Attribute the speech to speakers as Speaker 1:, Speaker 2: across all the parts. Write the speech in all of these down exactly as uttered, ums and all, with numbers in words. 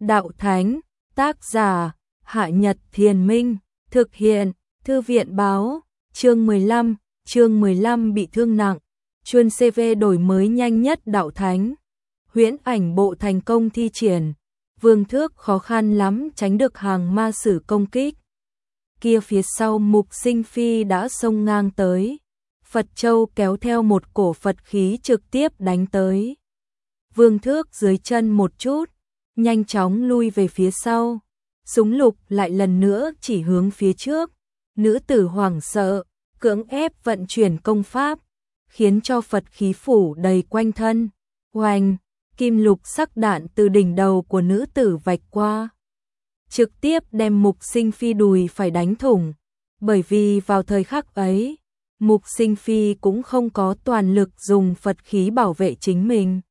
Speaker 1: đạo thánh, tác giả, Hạ Nhật Thiền Minh, thực hiện, Thư viện báo, chương mười lăm, chương mười lăm bị thương nặng, chuyên xê vê đổi mới nhanh nhất đạo thánh. Huyễn ảnh bộ thành công thi triển, Vương Thước khó khăn lắm tránh được hàng ma sử công kích. Kia phía sau Mục Sinh Phi đã xông ngang tới, Phật Châu kéo theo một cổ Phật khí trực tiếp đánh tới. Vương Thước dưới chân một chút, nhanh chóng lui về phía sau, súng lục lại lần nữa chỉ hướng phía trước. Nữ tử hoảng sợ, cưỡng ép vận chuyển công pháp, khiến cho Phật khí phủ đầy quanh thân. Oanh, kim lục sắc đạn từ đỉnh đầu của nữ tử vạch qua, trực tiếp đem Mục Sinh Phi đùi phải đánh thủng. Bởi vì vào thời khắc ấy, Mục Sinh Phi cũng không có toàn lực dùng Phật khí bảo vệ chính mình.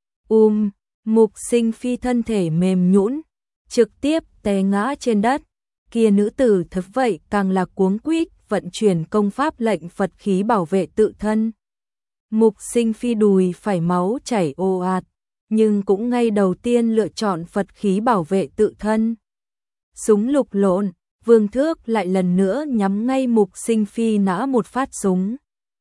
Speaker 1: Um, Mục Sinh Phi thân thể mềm nhũn, trực tiếp té ngã trên đất. Kia nữ tử thật vậy càng là cuống quýt vận chuyển công pháp lệnh Phật khí bảo vệ tự thân. Mục Sinh Phi đùi phải máu chảy ồ ạt, nhưng cũng ngay đầu tiên lựa chọn Phật khí bảo vệ tự thân. Súng lục lộn, Vương Thước lại lần nữa nhắm ngay Mục Sinh Phi nã một phát súng.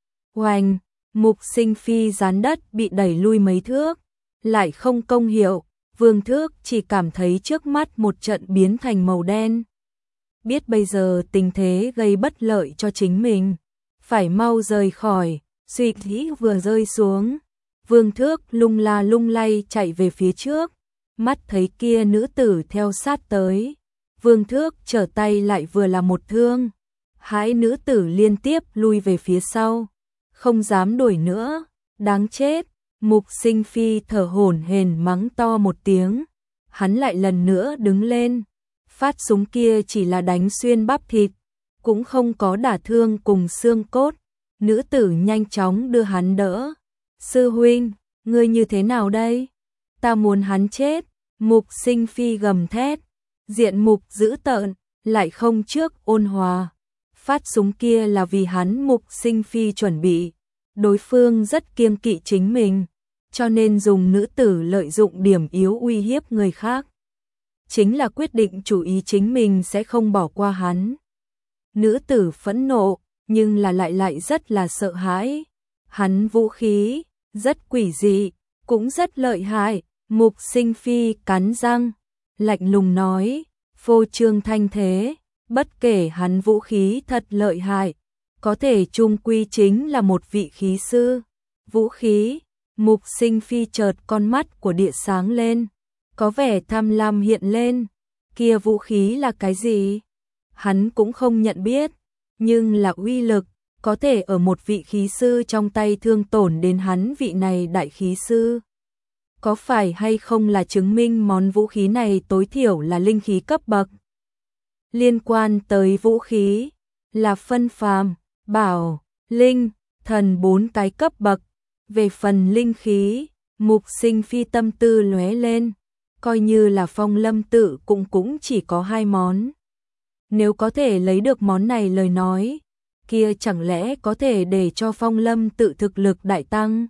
Speaker 1: Oanh, Mục Sinh Phi dán đất bị đẩy lui mấy thước, lại không công hiệu. Vương Thước chỉ cảm thấy trước mắt một trận biến thành màu đen. Biết bây giờ tình thế gây bất lợi cho chính mình, phải mau rời khỏi. Suy nghĩ vừa rơi xuống, Vương Thước lung la lung lay chạy về phía trước, mắt thấy kia nữ tử theo sát tới. Vương Thước trở tay lại vừa là một thương, hai nữ tử liên tiếp lui về phía sau, không dám đuổi nữa. Đáng chết! Mục Sinh Phi thở hổn hển mắng to một tiếng, hắn lại lần nữa đứng lên. Phát súng kia chỉ là đánh xuyên bắp thịt, cũng không có đả thương cùng xương cốt. Nữ tử nhanh chóng đưa hắn đỡ. Sư huynh, ngươi như thế nào đây? Ta muốn hắn chết. Mục Sinh Phi gầm thét, diện mục dữ tợn, lại không trước ôn hòa. Phát súng kia là vì hắn Mục Sinh Phi chuẩn bị. Đối phương rất kiêng kỵ chính mình, cho nên dùng nữ tử lợi dụng điểm yếu uy hiếp người khác. Chính là quyết định chủ ý chính mình sẽ không bỏ qua hắn. Nữ tử phẫn nộ, nhưng là lại lại rất là sợ hãi. Hắn vũ khí, rất quỷ dị, cũng rất lợi hại. Mục Sinh Phi cắn răng, lạnh lùng nói, phô trương thanh thế, bất kể hắn vũ khí thật lợi hại, có thể chung quy chính là một vị khí sư. Vũ khí, Mục Sinh Phi chợt con mắt của địa sáng lên, có vẻ tham lam hiện lên. Kia vũ khí là cái gì? Hắn cũng không nhận biết, nhưng là uy lực, có thể ở một vị khí sư trong tay thương tổn đến hắn vị này đại khí sư. Có phải hay không là chứng minh món vũ khí này tối thiểu là linh khí cấp bậc? Liên quan tới vũ khí, là phân phàm, bảo, linh, thần bốn cái cấp bậc. Về phần linh khí, Mục Sinh Phi tâm tư lóe lên, coi như là Phong Lâm tự cũng cũng chỉ có hai món. Nếu có thể lấy được món này lời nói, kia chẳng lẽ có thể để cho Phong Lâm tự thực lực đại tăng.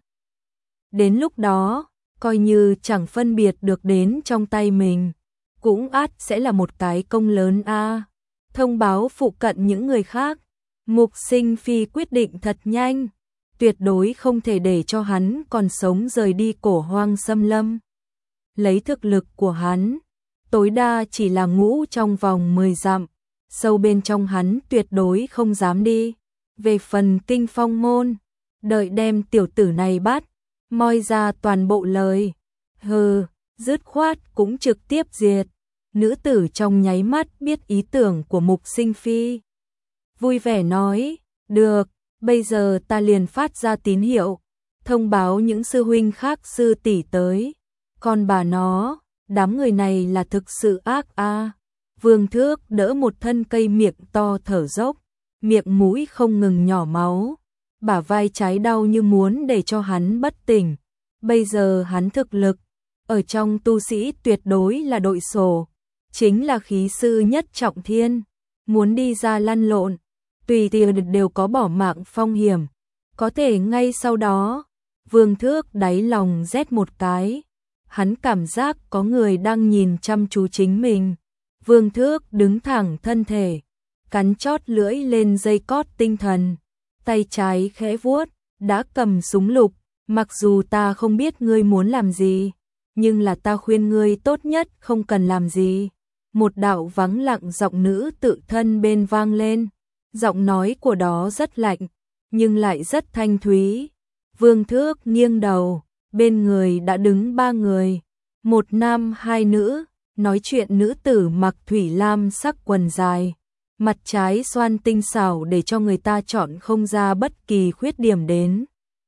Speaker 1: Đến lúc đó, coi như chẳng phân biệt được đến trong tay mình, cũng ắt sẽ là một cái công lớn a. À. Thông báo phụ cận những người khác, Mục Sinh Phi quyết định thật nhanh, tuyệt đối không thể để cho hắn còn sống rời đi Cổ Hoang xâm lâm. Lấy thực lực của hắn, tối đa chỉ là ngũ trong vòng mười dặm, sâu bên trong hắn tuyệt đối không dám đi. Về phần Kinh Phong môn, đợi đem tiểu tử này bắt, moi ra toàn bộ lời, hừ, dứt khoát cũng trực tiếp diệt. Nữ tử trong nháy mắt biết ý tưởng của Mục Sinh Phi, vui vẻ nói, được, bây giờ ta liền phát ra tín hiệu, thông báo những sư huynh khác sư tỷ tới. Còn bà nó, đám người này là thực sự ác a. À. Vương Thước đỡ một thân cây miệng to thở dốc, miệng mũi không ngừng nhỏ máu, bả vai trái đau như muốn để cho hắn bất tỉnh. Bây giờ hắn thực lực, ở trong tu sĩ tuyệt đối là đội sổ, chính là khí sư nhất trọng thiên, muốn đi ra lăn lộn, tùy tiện đều có bỏ mạng phong hiểm. Có thể ngay sau đó, Vương Thước đáy lòng rét một cái, hắn cảm giác có người đang nhìn chăm chú chính mình. Vương Thước đứng thẳng thân thể, cắn chót lưỡi lên dây cót tinh thần, tay trái khẽ vuốt, đã cầm súng lục, mặc dù ta không biết ngươi muốn làm gì, nhưng là ta khuyên ngươi tốt nhất không cần làm gì. Một đạo vắng lặng giọng nữ tự thân bên vang lên, giọng nói của đó rất lạnh, nhưng lại rất thanh thúy. Vương Thước nghiêng đầu, bên người đã đứng ba người, một nam hai nữ, nói chuyện nữ tử mặc thủy lam sắc quần dài, mặt trái xoan tinh xảo để cho người ta chọn không ra bất kỳ khuyết điểm đến.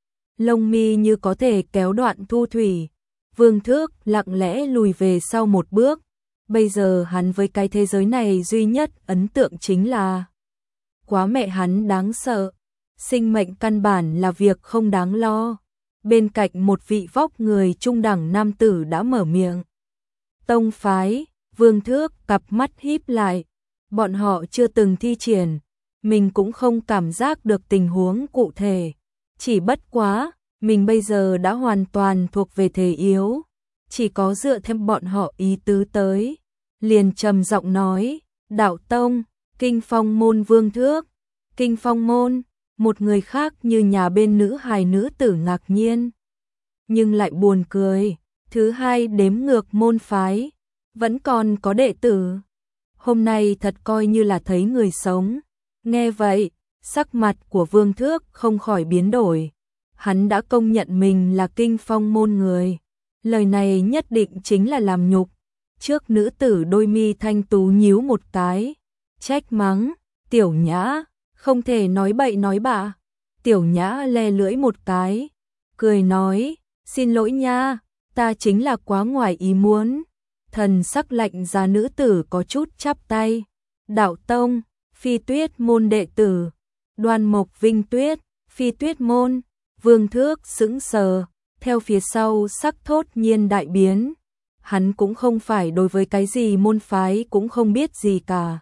Speaker 1: Lông mi như có thể kéo đoạn thu thủy. Vương Thước lặng lẽ lùi về sau một bước. Bây giờ hắn với cái thế giới này duy nhất ấn tượng chính là quá mẹ hắn đáng sợ. Sinh mệnh căn bản là việc không đáng lo. Bên cạnh một vị vóc người trung đẳng nam tử đã mở miệng. Tông phái, Vương Thước cặp mắt híp lại. Bọn họ chưa từng thi triển, mình cũng không cảm giác được tình huống cụ thể. Chỉ bất quá, mình bây giờ đã hoàn toàn thuộc về thể yếu. Chỉ có dựa thêm bọn họ ý tứ tới. Liền trầm giọng nói, đạo tông, Kinh Phong môn Vương Thước. Kinh Phong môn, một người khác như nhà bên nữ hài nữ tử ngạc nhiên. Nhưng lại buồn cười, thứ hai đếm ngược môn phái, vẫn còn có đệ tử. Hôm nay thật coi như là thấy người sống. Nghe vậy, sắc mặt của Vương Thước không khỏi biến đổi. Hắn đã công nhận mình là Kinh Phong môn người. Lời này nhất định chính là làm nhục. Trước nữ tử đôi mi thanh tú nhíu một cái, trách mắng, Tiểu Nhã, không thể nói bậy nói bạ. Tiểu Nhã le lưỡi một cái, cười nói, xin lỗi nha, ta chính là quá ngoài ý muốn. Thần sắc lạnh giá nữ tử có chút chắp tay. Đạo tông, Phi Tuyết môn đệ tử. Đoan Mộc Vinh Tuyết, Phi Tuyết môn. Vương Thước sững sờ, theo phía sau sắc thốt nhiên đại biến. Hắn cũng không phải đối với cái gì môn phái cũng không biết gì cả.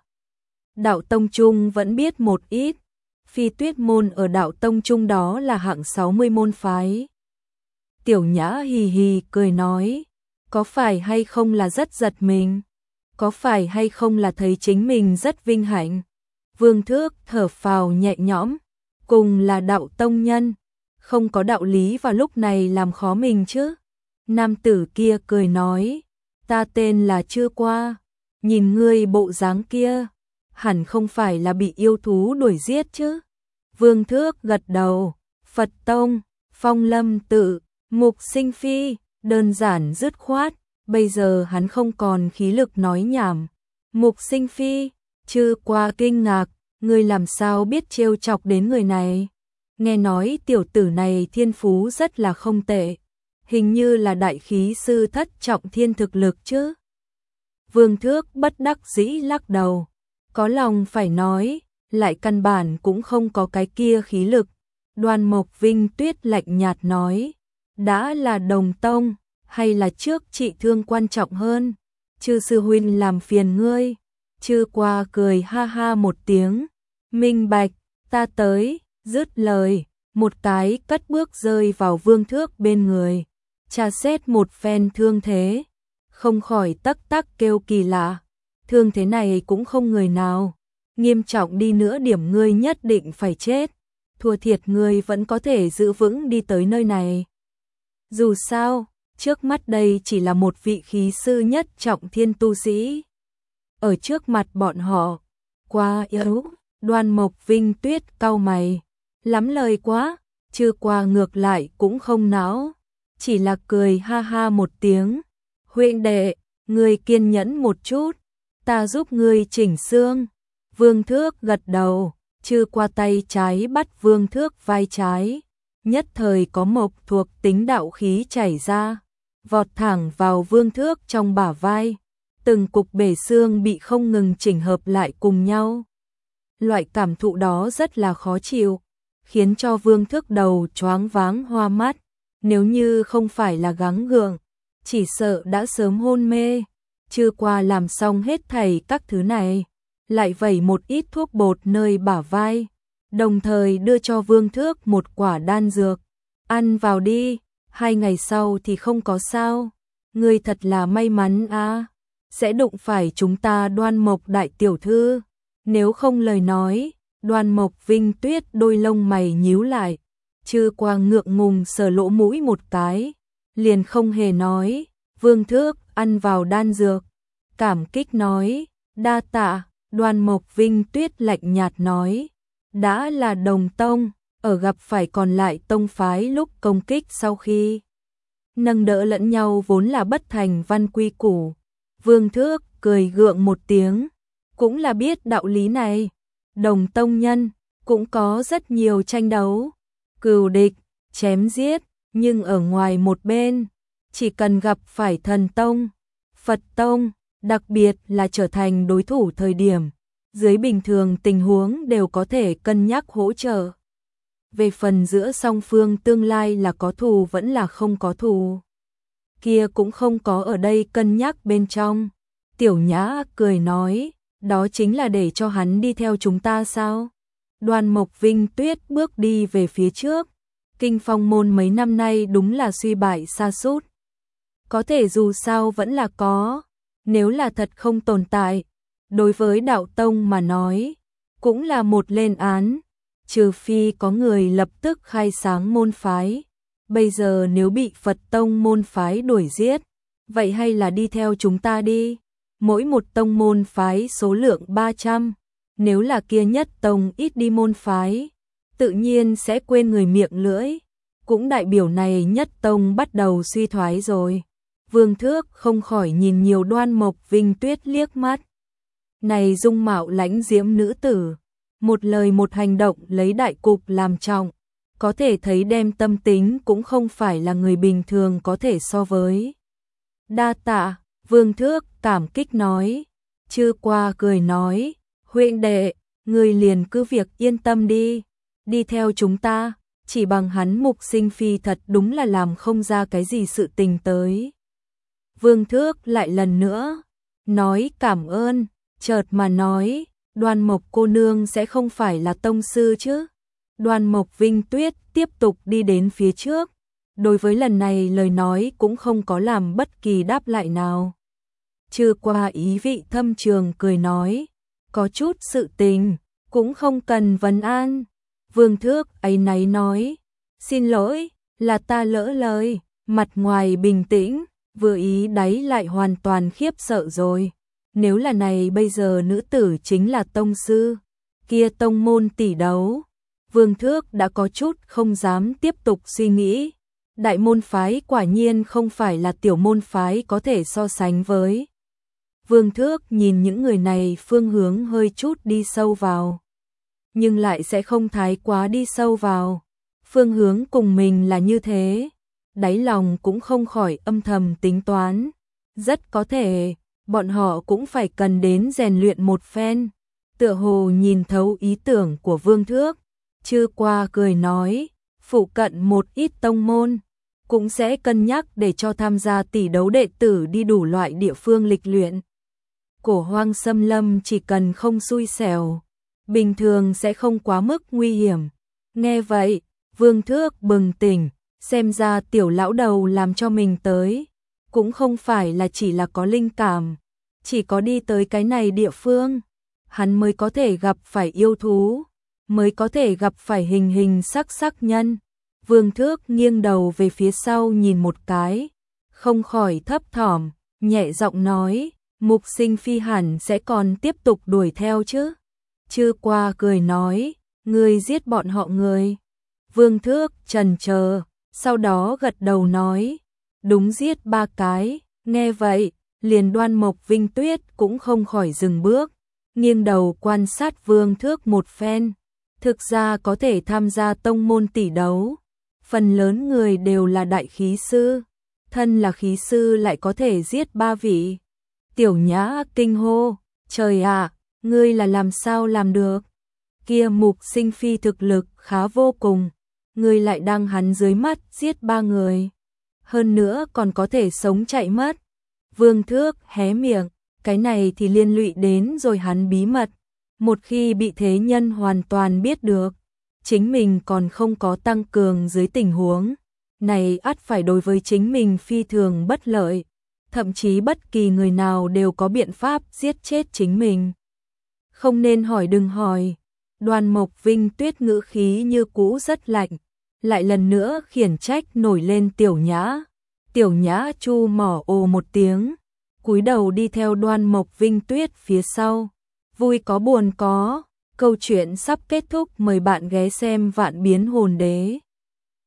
Speaker 1: Đạo tông trung vẫn biết một ít. Phi Tuyết môn ở đạo tông trung đó là hạng sáu mươi môn phái. Tiểu Nhã hì hì cười nói, có phải hay không là rất giật mình? Có phải hay không là thấy chính mình rất vinh hạnh? Vương Thước thở phào nhẹ nhõm, cùng là đạo tông nhân, không có đạo lý vào lúc này làm khó mình chứ. Nam tử kia cười nói, ta tên là Chưa Qua, nhìn ngươi bộ dáng kia, hẳn không phải là bị yêu thú đuổi giết chứ. Vương Thước gật đầu, Phật tông, Phong Lâm tự, Mục Sinh Phi, đơn giản dứt khoát, bây giờ hắn không còn khí lực nói nhảm. Mục Sinh Phi, Chưa Qua kinh ngạc, ngươi làm sao biết trêu chọc đến người này? Nghe nói tiểu tử này thiên phú rất là không tệ, hình như là đại khí sư thất trọng thiên thực lực chứ. Vương Thước bất đắc dĩ lắc đầu, có lòng phải nói, lại căn bản cũng không có cái kia khí lực. Đoan Mộc Vinh Tuyết lạnh nhạt nói, đã là đồng tông, hay là trước trị thương quan trọng hơn? Chư sư huynh làm phiền ngươi. Chư Qua cười ha ha một tiếng, minh bạch, ta tới. Dứt lời, một cái cất bước rơi vào Vương Thước bên người, tra xét một phen thương thế, không khỏi tắc tắc kêu kỳ lạ. Thương thế này cũng không người nào, nghiêm trọng đi nữa điểm ngươi nhất định phải chết, thua thiệt ngươi vẫn có thể giữ vững đi tới nơi này. Dù sao, trước mắt đây chỉ là một vị khí sư nhất trọng thiên tu sĩ. Ở trước mặt bọn họ, quá yếu. Đoan Mộc Vinh Tuyết cau mày, lắm lời quá. Chưa Qua ngược lại cũng không náo, chỉ là cười ha ha một tiếng. Huynh đệ, ngươi kiên nhẫn một chút, ta giúp ngươi chỉnh xương. Vương Thước gật đầu, Chưa Qua tay trái bắt Vương Thước vai trái, nhất thời có mộc thuộc tính đạo khí chảy ra, vọt thẳng vào Vương Thước trong bả vai. Từng cục bể xương bị không ngừng chỉnh hợp lại cùng nhau. Loại cảm thụ đó rất là khó chịu, khiến cho Vương Thước đầu choáng váng hoa mắt. Nếu như không phải là gắng gượng, chỉ sợ đã sớm hôn mê. Chưa Qua làm xong hết thảy các thứ này, lại vẩy một ít thuốc bột nơi bả vai, đồng thời đưa cho Vương Thước một quả đan dược. Ăn vào đi, hai ngày sau thì không có sao. ngươi thật là may mắn a, sẽ đụng phải chúng ta Đoan Mộc đại tiểu thư, nếu không lời nói, Đoan Mộc Vinh Tuyết đôi lông mày nhíu lại, Chư Qua ngượng ngùng sờ lỗ mũi một cái, liền không hề nói, Vương Thước ăn vào đan dược, cảm kích nói, đa tạ, Đoan Mộc Vinh Tuyết lạnh nhạt nói, đã là đồng tông, ở gặp phải còn lại tông phái lúc công kích sau khi nâng đỡ lẫn nhau vốn là bất thành văn quy củ. Vương Thước cười gượng một tiếng, cũng là biết đạo lý này, đồng tông nhân cũng có rất nhiều tranh đấu, cừu địch, chém giết, nhưng ở ngoài một bên, chỉ cần gặp phải thần tông, Phật tông, đặc biệt là trở thành đối thủ thời điểm, dưới bình thường tình huống đều có thể cân nhắc hỗ trợ. Về phần giữa song phương tương lai là có thù vẫn là không có thù, kia cũng không có ở đây cân nhắc bên trong. Tiểu Nhã cười nói, đó chính là để cho hắn đi theo chúng ta sao? Đoan Mộc Vinh Tuyết bước đi về phía trước, Kinh Phong môn mấy năm nay đúng là suy bại sa sút. Có thể dù sao vẫn là có, nếu là thật không tồn tại, đối với đạo tông mà nói, cũng là một lên án, trừ phi có người lập tức khai sáng môn phái. Bây giờ nếu bị Phật tông môn phái đuổi giết, vậy hay là đi theo chúng ta đi. Mỗi một tông môn phái số lượng ba trăm, nếu là kia nhất tông ít đi môn phái, tự nhiên sẽ quên người miệng lưỡi, cũng đại biểu này nhất tông bắt đầu suy thoái rồi. Vương Thước không khỏi nhìn nhiều Đoan Mộc Vinh Tuyết liếc mắt. Này dung mạo lãnh diễm nữ tử, một lời một hành động lấy đại cục làm trọng, có thể thấy đem tâm tính cũng không phải là người bình thường có thể so với. Đa tạ, Vương Thước cảm kích nói, Chư Qua cười nói, huynh đệ, người liền cứ việc yên tâm đi, đi theo chúng ta, chỉ bằng hắn Mục Sinh Phi thật đúng là làm không ra cái gì sự tình tới. Vương Thước lại lần nữa, nói cảm ơn, chợt mà nói, Đoan Mộc cô nương sẽ không phải là tông sư chứ. Đoan Mộc Vinh Tuyết tiếp tục đi đến phía trước, đối với lần này lời nói cũng không có làm bất kỳ đáp lại nào. Chư Qua ý vị thâm trường cười nói, có chút sự tình, cũng không cần vấn an. Vương Thước áy náy nói, xin lỗi, là ta lỡ lời, mặt ngoài bình tĩnh, vừa ý đáy lại hoàn toàn khiếp sợ rồi. Nếu là này bây giờ nữ tử chính là tông sư, kia tông môn tỷ đấu. Vương Thước đã có chút không dám tiếp tục suy nghĩ. Đại môn phái quả nhiên không phải là tiểu môn phái có thể so sánh với. Vương Thước nhìn những người này phương hướng hơi chút đi sâu vào, nhưng lại sẽ không thái quá đi sâu vào. Phương hướng cùng mình là như thế, đáy lòng cũng không khỏi âm thầm tính toán. Rất có thể, bọn họ cũng phải cần đến rèn luyện một phen. Tựa hồ nhìn thấu ý tưởng của Vương Thước, Chư Qua cười nói, phụ cận một ít tông môn, cũng sẽ cân nhắc để cho tham gia tỷ đấu đệ tử đi đủ loại địa phương lịch luyện. Cổ hoang xâm lâm chỉ cần không xui xẻo, bình thường sẽ không quá mức nguy hiểm. Nghe vậy, Vương Thước bừng tỉnh, xem ra tiểu lão đầu làm cho mình tới, cũng không phải là chỉ là có linh cảm, chỉ có đi tới cái này địa phương, hắn mới có thể gặp phải yêu thú, mới có thể gặp phải hình hình sắc sắc nhân. Vương Thước nghiêng đầu về phía sau nhìn một cái, không khỏi thấp thỏm, nhẹ giọng nói, Mục Sinh Phi hẳn sẽ còn tiếp tục đuổi theo chứ. Chư Qua cười nói, ngươi giết bọn họ người. Vương Thước chần chờ, sau đó gật đầu nói, đúng giết ba cái. Nghe vậy, liền Đoan Mộc Vinh Tuyết cũng không khỏi dừng bước, nghiêng đầu quan sát Vương Thước một phen. Thực ra có thể tham gia tông môn tỷ đấu, phần lớn người đều là đại khí sư, thân là khí sư lại có thể giết ba vị. Tiểu Nhã kinh hô, trời ạ, ngươi là làm sao làm được? Kia Mục Sinh Phi thực lực khá vô cùng, ngươi lại đang hắn dưới mắt giết ba người, hơn nữa còn có thể sống chạy mất. Vương Thước hé miệng, cái này thì liên lụy đến rồi hắn bí mật, một khi bị thế nhân hoàn toàn biết được, chính mình còn không có tăng cường dưới tình huống này ắt phải đối với chính mình phi thường bất lợi. thậm chí bất kỳ người nào đều có biện pháp giết chết chính mình. Không nên hỏi đừng hỏi. Đoan Mộc Vinh Tuyết ngữ khí như cũ rất lạnh, lại lần nữa khiển trách nổi lên Tiểu Nhã. Tiểu Nhã chu mỏ ồ một tiếng, cúi đầu đi theo Đoan Mộc Vinh Tuyết phía sau. Vui có buồn có, câu chuyện sắp kết thúc, mời bạn ghé xem Vạn Biến Hồn Đế.